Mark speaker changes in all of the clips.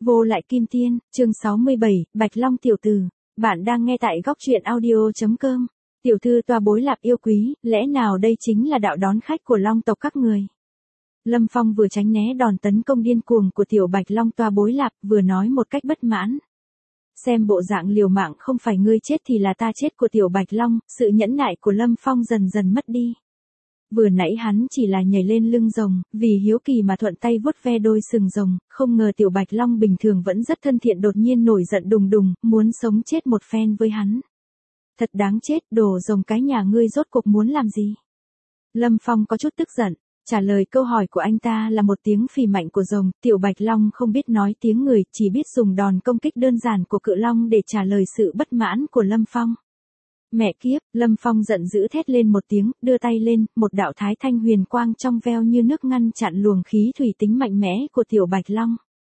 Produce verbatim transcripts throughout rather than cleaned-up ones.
Speaker 1: Vô lại kim tiên, chương sáu mươi bảy, Bạch Long tiểu tử. Bạn đang nghe tại góc truyện audio.com. Tiểu thư toa bối lạp yêu quý, lẽ nào đây chính là đạo đón khách của Long tộc các người? Lâm Phong vừa tránh né đòn tấn công điên cuồng của tiểu Bạch Long toa bối lạp, vừa nói một cách bất mãn. Xem bộ dạng liều mạng không phải ngươi chết thì là ta chết của tiểu Bạch Long, sự nhẫn nại của Lâm Phong dần dần mất đi. Vừa nãy hắn chỉ là nhảy lên lưng rồng, vì hiếu kỳ mà thuận tay vuốt ve đôi sừng rồng, không ngờ tiểu Bạch Long bình thường vẫn rất thân thiện đột nhiên nổi giận đùng đùng, muốn sống chết một phen với hắn. Thật đáng chết, đồ rồng cái nhà ngươi rốt cuộc muốn làm gì? Lâm Phong có chút tức giận, trả lời câu hỏi của anh ta là một tiếng phì mạnh của rồng, tiểu Bạch Long không biết nói tiếng người, chỉ biết dùng đòn công kích đơn giản của cự long để trả lời sự bất mãn của Lâm Phong. Mẹ kiếp, Lâm Phong giận dữ thét lên một tiếng, đưa tay lên, một đạo thái thanh huyền quang trong veo như nước ngăn chặn luồng khí thủy tính mạnh mẽ của tiểu Bạch Long.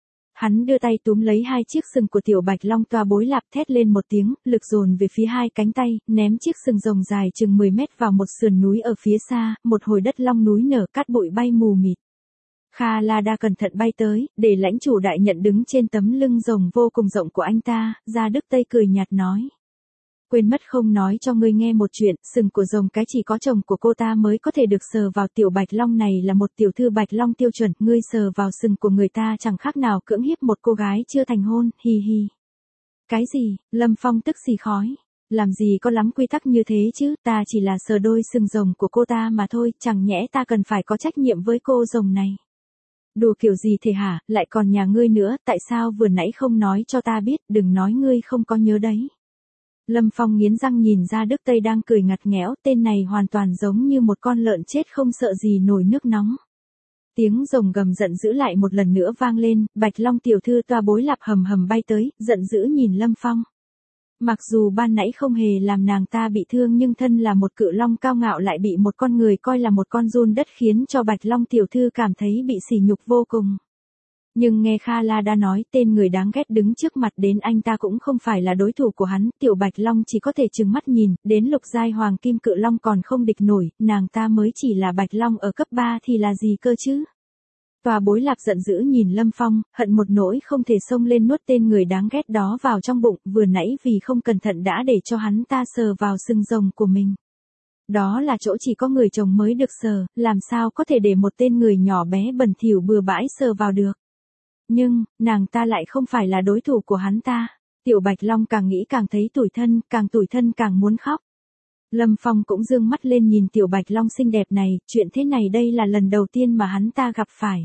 Speaker 1: Hắn đưa tay túm lấy hai chiếc sừng của tiểu Bạch Long toa bối lạp thét lên một tiếng, lực dồn về phía hai cánh tay, ném chiếc sừng rồng dài chừng mười mét vào một sườn núi ở phía xa, một hồi đất long núi nở cát bụi bay mù mịt. Kha La Đa cẩn thận bay tới, để lãnh chủ đại nhận đứng trên tấm lưng rồng vô cùng rộng của anh ta, Gia Đức Tây cười nhạt nói. Quên mất không nói cho ngươi nghe một chuyện, sừng của rồng cái chỉ có chồng của cô ta mới có thể được sờ vào, tiểu Bạch Long này là một tiểu thư Bạch Long tiêu chuẩn, ngươi sờ vào sừng của người ta chẳng khác nào cưỡng hiếp một cô gái chưa thành hôn, hi hi. Cái gì? Lâm Phong tức xì khói. Làm gì có lắm quy tắc như thế chứ, ta chỉ là sờ đôi sừng rồng của cô ta mà thôi, chẳng nhẽ ta cần phải có trách nhiệm với cô rồng này. Đùa kiểu gì thế hả, lại còn nhà ngươi nữa, tại sao vừa nãy không nói cho ta biết, đừng nói ngươi không có nhớ đấy. Lâm Phong nghiến răng nhìn ra Đức Tây đang cười ngặt nghẽo, tên này hoàn toàn giống như một con lợn chết không sợ gì nổi nước nóng. Tiếng rồng gầm giận dữ lại một lần nữa vang lên, Bạch Long tiểu thư toa bối lạp hầm hầm bay tới, giận dữ nhìn Lâm Phong. Mặc dù ban nãy không hề làm nàng ta bị thương nhưng thân là một cự long cao ngạo lại bị một con người coi là một con giun đất khiến cho Bạch Long tiểu thư cảm thấy bị sỉ nhục vô cùng. Nhưng nghe Kha La Đa nói tên người đáng ghét đứng trước mặt đến anh ta cũng không phải là đối thủ của hắn, tiểu Bạch Long chỉ có thể trừng mắt nhìn, đến lục giai hoàng kim cự long còn không địch nổi, nàng ta mới chỉ là Bạch Long ở cấp ba thì là gì cơ chứ? Tòa bối lạp giận dữ nhìn Lâm Phong, hận một nỗi không thể xông lên nuốt tên người đáng ghét đó vào trong bụng, vừa nãy vì không cẩn thận đã để cho hắn ta sờ vào sừng rồng của mình. Đó là chỗ chỉ có người chồng mới được sờ, làm sao có thể để một tên người nhỏ bé bẩn thỉu bừa bãi sờ vào được. Nhưng, nàng ta lại không phải là đối thủ của hắn ta. Tiểu Bạch Long càng nghĩ càng thấy tủi thân, càng tủi thân càng muốn khóc. Lâm Phong cũng dương mắt lên nhìn tiểu Bạch Long xinh đẹp này, chuyện thế này đây là lần đầu tiên mà hắn ta gặp phải.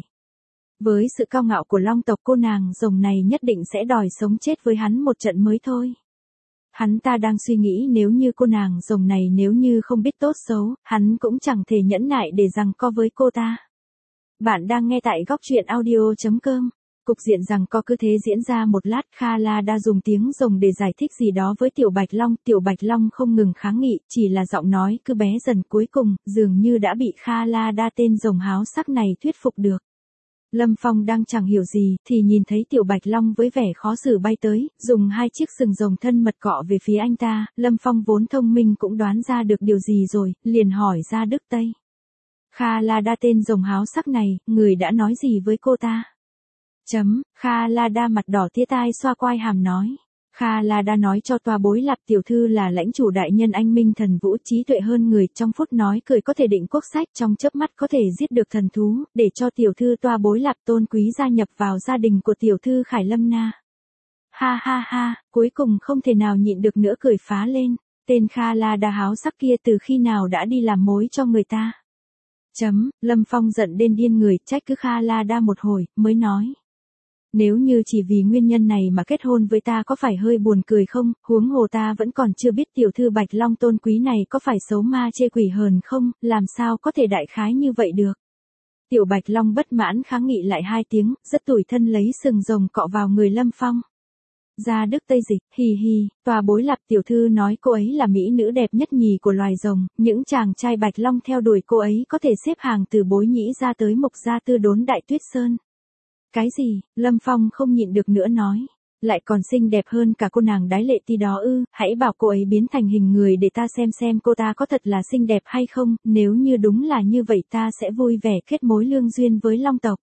Speaker 1: Với sự cao ngạo của Long tộc cô nàng rồng này nhất định sẽ đòi sống chết với hắn một trận mới thôi. Hắn ta đang suy nghĩ nếu như cô nàng rồng này nếu như không biết tốt xấu, hắn cũng chẳng thể nhẫn nại để giằng co với cô ta. Bạn đang nghe tại góc truyện audio.com. Cục diện rằng có cứ thế diễn ra một lát, Kha La Đa dùng tiếng rồng để giải thích gì đó với tiểu Bạch Long, tiểu Bạch Long không ngừng kháng nghị, chỉ là giọng nói cứ bé dần, cuối cùng, dường như đã bị Kha La Đa tên rồng háo sắc này thuyết phục được. Lâm Phong đang chẳng hiểu gì, thì nhìn thấy tiểu Bạch Long với vẻ khó xử bay tới, dùng hai chiếc sừng rồng thân mật cọ về phía anh ta, Lâm Phong vốn thông minh cũng đoán ra được điều gì rồi, liền hỏi ra Đức Tây. Kha La Đa tên rồng háo sắc này, người đã nói gì với cô ta? Chấm, Kha La Đa mặt đỏ tía tai xoa quai hàm nói. Kha La Đa nói cho toa bối lạp tiểu thư là lãnh chủ đại nhân anh minh thần vũ trí tuệ hơn người, trong phút nói cười có thể định quốc sách, trong chớp mắt có thể giết được thần thú, để cho tiểu thư toa bối lạp tôn quý gia nhập vào gia đình của tiểu thư Khải Lâm Na. Ha ha ha, cuối cùng không thể nào nhịn được nữa cười phá lên, tên Kha La Đa háo sắc kia từ khi nào đã đi làm mối cho người ta. Chấm, Lâm Phong giận đến điên người, trách cứ Kha La Đa một hồi, mới nói. Nếu như chỉ vì nguyên nhân này mà kết hôn với ta có phải hơi buồn cười không, huống hồ ta vẫn còn chưa biết tiểu thư Bạch Long tôn quý này có phải xấu ma chê quỷ hờn không, làm sao có thể đại khái như vậy được. Tiểu Bạch Long bất mãn kháng nghị lại hai tiếng, rất tủi thân lấy sừng rồng cọ vào người Lâm Phong. Gia Đức Tây dịch, hì hì, tòa bối lạp tiểu thư nói cô ấy là mỹ nữ đẹp nhất nhì của loài rồng, những chàng trai Bạch Long theo đuổi cô ấy có thể xếp hàng từ bối nhĩ ra tới mục gia tư đốn đại tuyết sơn. Cái gì? Lâm Phong không nhịn được nữa nói. Lại còn xinh đẹp hơn cả cô nàng đái lệ ti đó ư, hãy bảo cô ấy biến thành hình người để ta xem xem cô ta có thật là xinh đẹp hay không, nếu như đúng là như vậy ta sẽ vui vẻ kết mối lương duyên với Long tộc.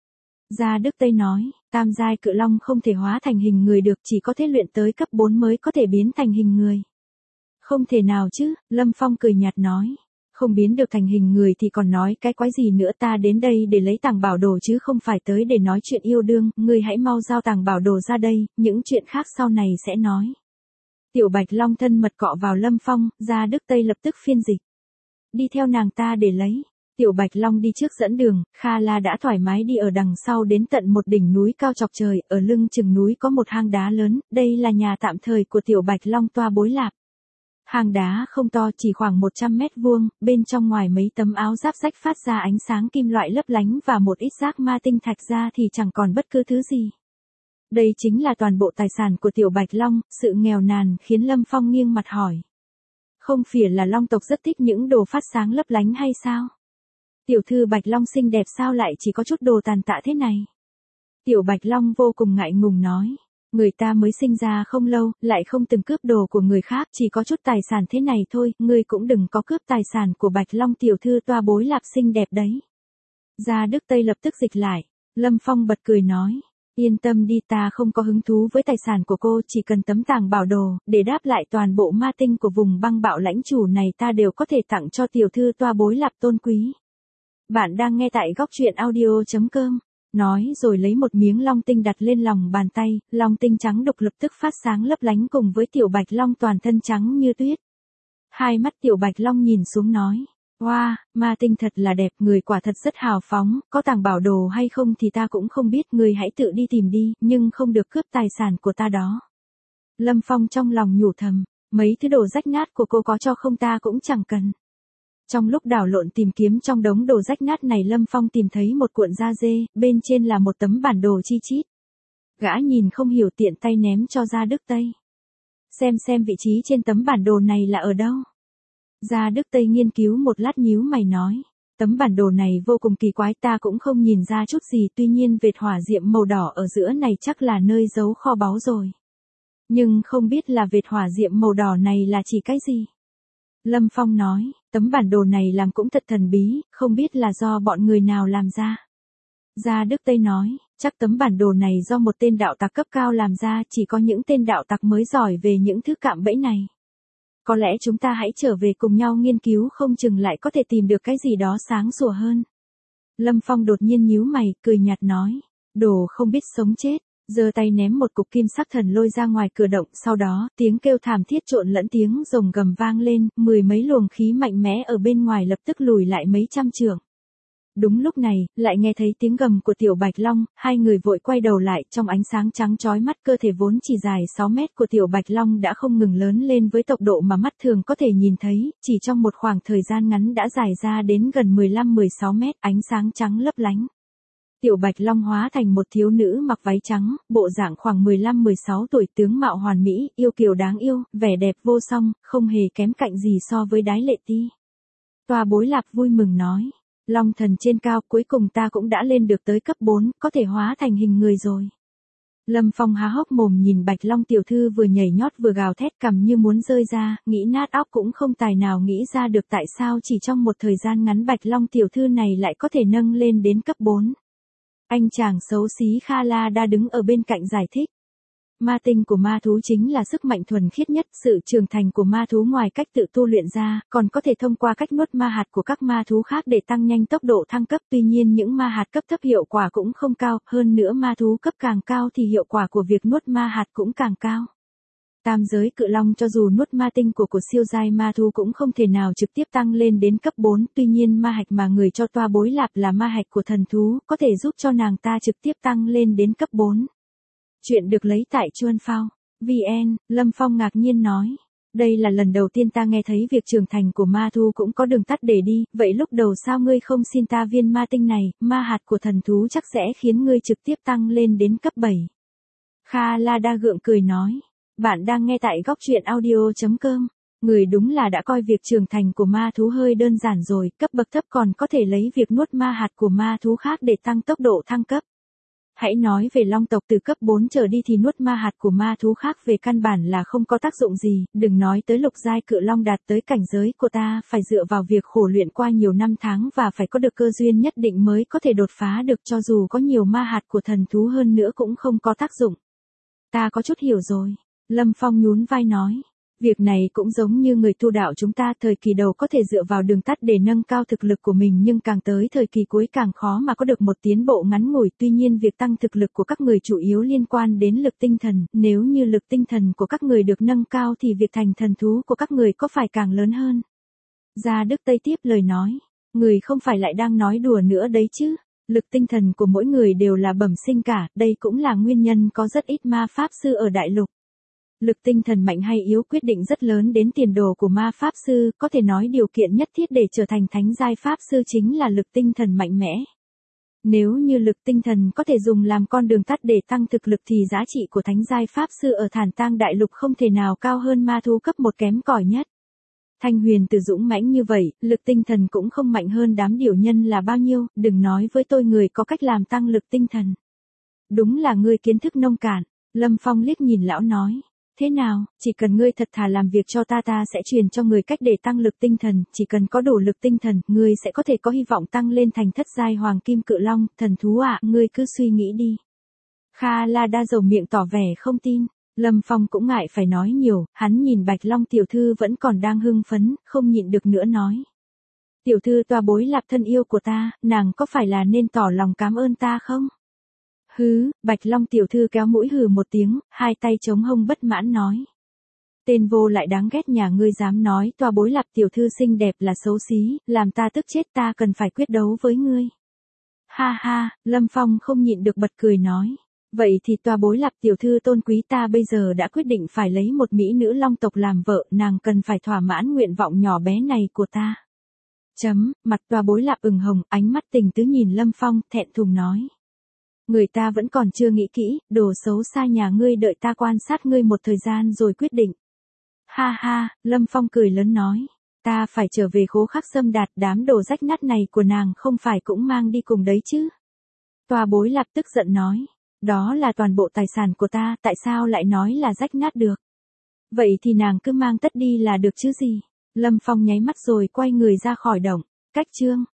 Speaker 1: Gia Đức Tây nói, tam giai cự long không thể hóa thành hình người được, chỉ có thể luyện tới cấp bốn mới có thể biến thành hình người. Không thể nào chứ, Lâm Phong cười nhạt nói. Không biến được thành hình người thì còn nói cái quái gì nữa, ta đến đây để lấy tàng bảo đồ chứ không phải tới để nói chuyện yêu đương, ngươi hãy mau giao tàng bảo đồ ra đây, những chuyện khác sau này sẽ nói. Tiểu Bạch Long thân mật cọ vào Lâm Phong, Gia Đức Tây lập tức phiên dịch. Đi theo nàng ta để lấy. Tiểu Bạch Long đi trước dẫn đường, Kha La đã thoải mái đi ở đằng sau đến tận một đỉnh núi cao chọc trời, ở lưng chừng núi có một hang đá lớn, đây là nhà tạm thời của Tiểu Bạch Long toa bối lạp. Hang đá không to, chỉ khoảng một trăm mét vuông, bên trong ngoài mấy tấm áo giáp rách phát ra ánh sáng kim loại lấp lánh và một ít rác ma tinh thạch ra thì chẳng còn bất cứ thứ gì. Đây chính là toàn bộ tài sản của Tiểu Bạch Long, sự nghèo nàn khiến Lâm Phong nghiêng mặt hỏi. Không phải là Long tộc rất thích những đồ phát sáng lấp lánh hay sao? Tiểu thư Bạch Long xinh đẹp sao lại chỉ có chút đồ tàn tạ thế này? Tiểu Bạch Long vô cùng ngại ngùng nói. Người ta mới sinh ra không lâu, lại không từng cướp đồ của người khác, chỉ có chút tài sản thế này thôi, ngươi cũng đừng có cướp tài sản của Bạch Long tiểu thư toa bối lạp xinh đẹp đấy. Gia Đức Tây lập tức dịch lại, Lâm Phong bật cười nói, yên tâm đi, ta không có hứng thú với tài sản của cô, chỉ cần tấm tàng bảo đồ, để đáp lại toàn bộ ma tinh của vùng băng bạo lãnh chủ này ta đều có thể tặng cho tiểu thư toa bối lạp tôn quý. Bạn đang nghe tại góc truyện audio chấm com. Nói rồi lấy một miếng long tinh đặt lên lòng bàn tay, long tinh trắng đục lập tức phát sáng lấp lánh cùng với Tiểu Bạch Long toàn thân trắng như tuyết. Hai mắt Tiểu Bạch Long nhìn xuống nói, wow, ma tinh thật là đẹp, người quả thật rất hào phóng, có tàng bảo đồ hay không thì ta cũng không biết, người hãy tự đi tìm đi, nhưng không được cướp tài sản của ta đó. Lâm Phong trong lòng nhủ thầm, mấy thứ đồ rách nát của cô có cho không ta cũng chẳng cần. Trong lúc đảo lộn tìm kiếm trong đống đồ rách nát này, Lâm Phong tìm thấy một cuộn da dê, bên trên là một tấm bản đồ chi chít. Gã nhìn không hiểu tiện tay ném cho Gia Đức Tây. Xem xem vị trí trên tấm bản đồ này là ở đâu. Gia Đức Tây nghiên cứu một lát nhíu mày nói, tấm bản đồ này vô cùng kỳ quái, ta cũng không nhìn ra chút gì, tuy nhiên vệt hỏa diệm màu đỏ ở giữa này chắc là nơi giấu kho báu rồi. Nhưng không biết là vệt hỏa diệm màu đỏ này là chỉ cái gì. Lâm Phong nói, tấm bản đồ này làm cũng thật thần bí, không biết là do bọn người nào làm ra. Gia Đức Tây nói, chắc tấm bản đồ này do một tên đạo tặc cấp cao làm ra, chỉ có những tên đạo tặc mới giỏi về những thứ cạm bẫy này. Có lẽ chúng ta hãy trở về cùng nhau nghiên cứu, không chừng lại có thể tìm được cái gì đó sáng sủa hơn. Lâm Phong đột nhiên nhíu mày, cười nhạt nói, đồ không biết sống chết. Giơ tay ném một cục kim sắc thần lôi ra ngoài cửa động, sau đó, tiếng kêu thảm thiết trộn lẫn tiếng rồng gầm vang lên, mười mấy luồng khí mạnh mẽ ở bên ngoài lập tức lùi lại mấy trăm trượng. Đúng lúc này, lại nghe thấy tiếng gầm của Tiểu Bạch Long, hai người vội quay đầu lại, trong ánh sáng trắng chói mắt, cơ thể vốn chỉ dài sáu mét của Tiểu Bạch Long đã không ngừng lớn lên với tốc độ mà mắt thường có thể nhìn thấy, chỉ trong một khoảng thời gian ngắn đã dài ra đến gần mười lăm mười sáu mét, ánh sáng trắng lấp lánh. Tiểu Bạch Long hóa thành một thiếu nữ mặc váy trắng, bộ dạng khoảng mười lăm mười sáu tuổi, tướng mạo hoàn mỹ, yêu kiều đáng yêu, vẻ đẹp vô song, không hề kém cạnh gì so với Đái Lệ Ti. Toa bối lạp vui mừng nói, Long thần trên cao, cuối cùng ta cũng đã lên được tới cấp bốn, có thể hóa thành hình người rồi. Lâm Phong há hốc mồm nhìn Bạch Long tiểu thư vừa nhảy nhót vừa gào thét, cằm như muốn rơi ra, nghĩ nát óc cũng không tài nào nghĩ ra được tại sao chỉ trong một thời gian ngắn Bạch Long tiểu thư này lại có thể nâng lên đến cấp bốn. Anh chàng xấu xí Kha La Đa đứng ở bên cạnh giải thích. Ma tinh của ma thú chính là sức mạnh thuần khiết nhất, sự trưởng thành của ma thú ngoài cách tự tu luyện ra, còn có thể thông qua cách nuốt ma hạt của các ma thú khác để tăng nhanh tốc độ thăng cấp, tuy nhiên những ma hạt cấp thấp hiệu quả cũng không cao, hơn nữa ma thú cấp càng cao thì hiệu quả của việc nuốt ma hạt cũng càng cao. Tam giới cự long cho dù nuốt ma tinh của của siêu giai ma thú cũng không thể nào trực tiếp tăng lên đến cấp bốn, tuy nhiên ma hạch mà người cho toa bối lạp là ma hạch của thần thú, có thể giúp cho nàng ta trực tiếp tăng lên đến cấp bốn. Chuyện được lấy tại Chuan Phao. vê en, Lâm Phong ngạc nhiên nói. Đây là lần đầu tiên ta nghe thấy việc trưởng thành của ma thú cũng có đường tắt để đi, vậy lúc đầu sao ngươi không xin ta viên ma tinh này, ma hạt của thần thú chắc sẽ khiến ngươi trực tiếp tăng lên đến cấp bảy. Kha La Đa gượng cười nói. Bạn đang nghe tại góc truyện audio chấm com. Người đúng là đã coi việc trưởng thành của ma thú hơi đơn giản rồi, cấp bậc thấp còn có thể lấy việc nuốt ma hạt của ma thú khác để tăng tốc độ thăng cấp. Hãy nói về long tộc từ cấp bốn trở đi thì nuốt ma hạt của ma thú khác về căn bản là không có tác dụng gì, đừng nói tới lục giai cự long đạt tới cảnh giới của ta phải dựa vào việc khổ luyện qua nhiều năm tháng và phải có được cơ duyên nhất định mới có thể đột phá được, cho dù có nhiều ma hạt của thần thú hơn nữa cũng không có tác dụng. Ta có chút hiểu rồi. Lâm Phong nhún vai nói. Việc này cũng giống như người tu đạo chúng ta, thời kỳ đầu có thể dựa vào đường tắt để nâng cao thực lực của mình nhưng càng tới thời kỳ cuối càng khó mà có được một tiến bộ ngắn ngủi. Tuy nhiên việc tăng thực lực của các người chủ yếu liên quan đến lực tinh thần, nếu như lực tinh thần của các người được nâng cao thì việc thành thần thú của các người có phải càng lớn hơn. Gia Đức Tây tiếp lời nói, người không phải lại đang nói đùa nữa đấy chứ. Lực tinh thần của mỗi người đều là bẩm sinh cả, đây cũng là nguyên nhân có rất ít ma pháp sư ở đại lục. Lực tinh thần mạnh hay yếu quyết định rất lớn đến tiền đồ của ma pháp sư, có thể nói điều kiện nhất thiết để trở thành thánh giai pháp sư chính là lực tinh thần mạnh mẽ. Nếu như lực tinh thần có thể dùng làm con đường tắt để tăng thực lực thì giá trị của thánh giai pháp sư ở Thản Tang đại lục không thể nào cao hơn ma thú cấp một kém cỏi nhất. Thanh Huyền Tử dũng mãnh như vậy, lực tinh thần cũng không mạnh hơn đám điểu nhân là bao nhiêu, đừng nói với tôi người có cách làm tăng lực tinh thần. Đúng là ngươi kiến thức nông cạn. Lâm Phong liếc nhìn lão nói. Thế nào, chỉ cần ngươi thật thà làm việc cho ta ta sẽ truyền cho người cách để tăng lực tinh thần, chỉ cần có đủ lực tinh thần, ngươi sẽ có thể có hy vọng tăng lên thành thất giai hoàng kim cự long, thần thú ạ, à, ngươi cứ suy nghĩ đi. Kha La đa dầu miệng tỏ vẻ không tin, Lâm Phong cũng ngại phải nói nhiều, hắn nhìn Bạch Long tiểu thư vẫn còn đang hưng phấn, không nhịn được nữa nói. Tiểu thư toa bối lạp thân yêu của ta, nàng có phải là nên tỏ lòng cảm ơn ta không? Hứ, Bạch Long tiểu thư kéo mũi hừ một tiếng, hai tay chống hông bất mãn nói. Tên vô lại đáng ghét nhà ngươi dám nói toa bối lạp tiểu thư xinh đẹp là xấu xí, làm ta tức chết, ta cần phải quyết đấu với ngươi. Ha ha, Lâm Phong không nhịn được bật cười nói. Vậy thì toa bối lạp tiểu thư tôn quý ta bây giờ đã quyết định phải lấy một mỹ nữ long tộc làm vợ, nàng cần phải thỏa mãn nguyện vọng nhỏ bé này của ta. Chấm, mặt toa bối lạp ửng hồng, ánh mắt tình tứ nhìn Lâm Phong, thẹn thùng nói. Người ta vẫn còn chưa nghĩ kỹ, đồ xấu xa nhà ngươi, đợi ta quan sát ngươi một thời gian rồi quyết định. Ha ha, Lâm Phong cười lớn nói. Ta phải trở về Khố Khắc Sâm Đạt, đám đồ rách nát này của nàng không phải cũng mang đi cùng đấy chứ. Toa bối lạp tức giận nói. Đó là toàn bộ tài sản của ta, tại sao lại nói là rách nát được? Vậy thì nàng cứ mang tất đi là được chứ gì? Lâm Phong nháy mắt rồi quay người ra khỏi động. Cách chương.